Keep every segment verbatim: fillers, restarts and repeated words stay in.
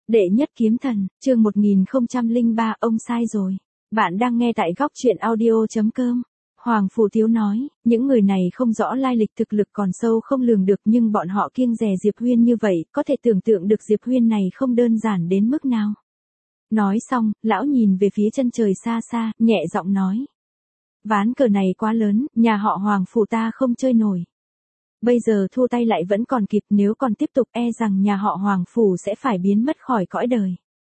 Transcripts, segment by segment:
Đệ nhất kiếm thần, chương một nghìn không trăm lẻ ba, ông sai rồi. Bạn đang nghe tại góc truyện audio chấm com. Hoàng Phủ Tiếu nói, những người này không rõ lai lịch thực lực còn sâu không lường được nhưng bọn họ kiêng dè Diệp Huyên như vậy, có thể tưởng tượng được Diệp Huyên này không đơn giản đến mức nào. Nói xong, lão nhìn về phía chân trời xa xa, nhẹ giọng nói. Ván cờ này quá lớn, nhà họ Hoàng Phủ ta không chơi nổi. Bây giờ thua tay lại vẫn còn kịp, nếu còn tiếp tục e rằng nhà họ Hoàng Phủ sẽ phải biến mất khỏi cõi đời.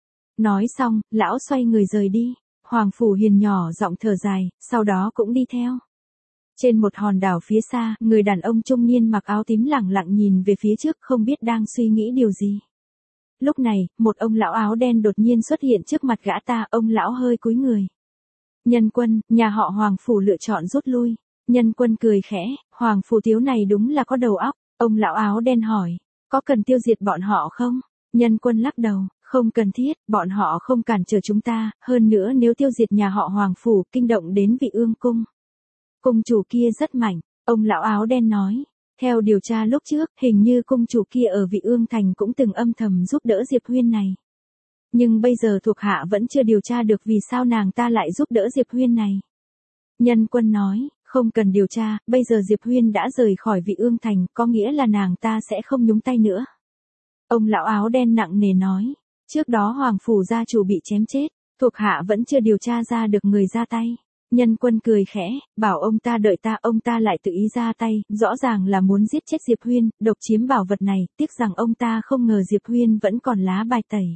Nói xong, lão xoay người rời đi. Hoàng Phủ Hiền nhỏ giọng thở dài, sau đó cũng đi theo. Trên một hòn đảo phía xa, người đàn ông trung niên mặc áo tím lẳng lặng nhìn về phía trước không biết đang suy nghĩ điều gì. Lúc này, một ông lão áo đen đột nhiên xuất hiện trước mặt gã ta, ông lão hơi cúi người. Nhân Quân, nhà họ Hoàng Phủ lựa chọn rút lui. Nhân Quân cười khẽ, Hoàng Phủ Tiếu này đúng là có đầu óc. Ông lão áo đen hỏi, có cần tiêu diệt bọn họ không? Nhân Quân lắc đầu, không cần thiết, bọn họ không cản trở chúng ta, hơn nữa nếu tiêu diệt nhà họ Hoàng Phủ, kinh động đến Vị Ương Cung. Cung chủ kia rất mạnh, ông lão áo đen nói. Theo điều tra lúc trước, hình như cung chủ kia ở Vị Ương Thành cũng từng âm thầm giúp đỡ Diệp Huyên này. Nhưng bây giờ thuộc hạ vẫn chưa điều tra được vì sao nàng ta lại giúp đỡ Diệp Huyên này. Nhân Quân nói, không cần điều tra, bây giờ Diệp Huyên đã rời khỏi Vị Ương Thành, có nghĩa là nàng ta sẽ không nhúng tay nữa. Ông lão áo đen nặng nề nói, trước đó Hoàng Phủ gia chủ bị chém chết, thuộc hạ vẫn chưa điều tra ra được người ra tay. Nhân Quân cười khẽ, bảo ông ta đợi ta, ông ta lại tự ý ra tay, rõ ràng là muốn giết chết Diệp Huyên, độc chiếm bảo vật này, tiếc rằng ông ta không ngờ Diệp Huyên vẫn còn lá bài tẩy.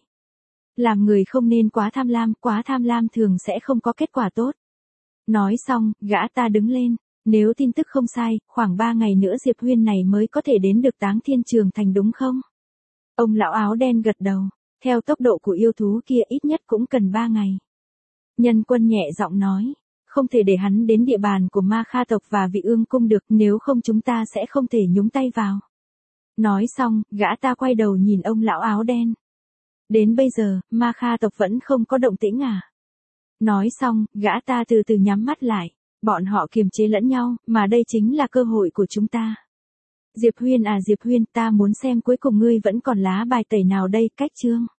Làm người không nên quá tham lam, quá tham lam thường sẽ không có kết quả tốt. Nói xong, gã ta đứng lên, nếu tin tức không sai, khoảng ba ngày nữa Diệp Huyên này mới có thể đến được Táng Thiên Trường Thành đúng không? Ông lão áo đen gật đầu, theo tốc độ của yêu thú kia ít nhất cũng cần ba ngày. Nhân Quân nhẹ giọng nói, không thể để hắn đến địa bàn của Ma Kha tộc và Vị Ương Cung được, nếu không chúng ta sẽ không thể nhúng tay vào. Nói xong, gã ta quay đầu nhìn ông lão áo đen. Đến bây giờ, Ma Kha tộc vẫn không có động tĩnh à? Nói xong, gã ta từ từ nhắm mắt lại. Bọn họ kiềm chế lẫn nhau, mà đây chính là cơ hội của chúng ta. Diệp Huyên à Diệp Huyên, ta muốn xem cuối cùng ngươi vẫn còn lá bài tẩy nào đây, cách chương.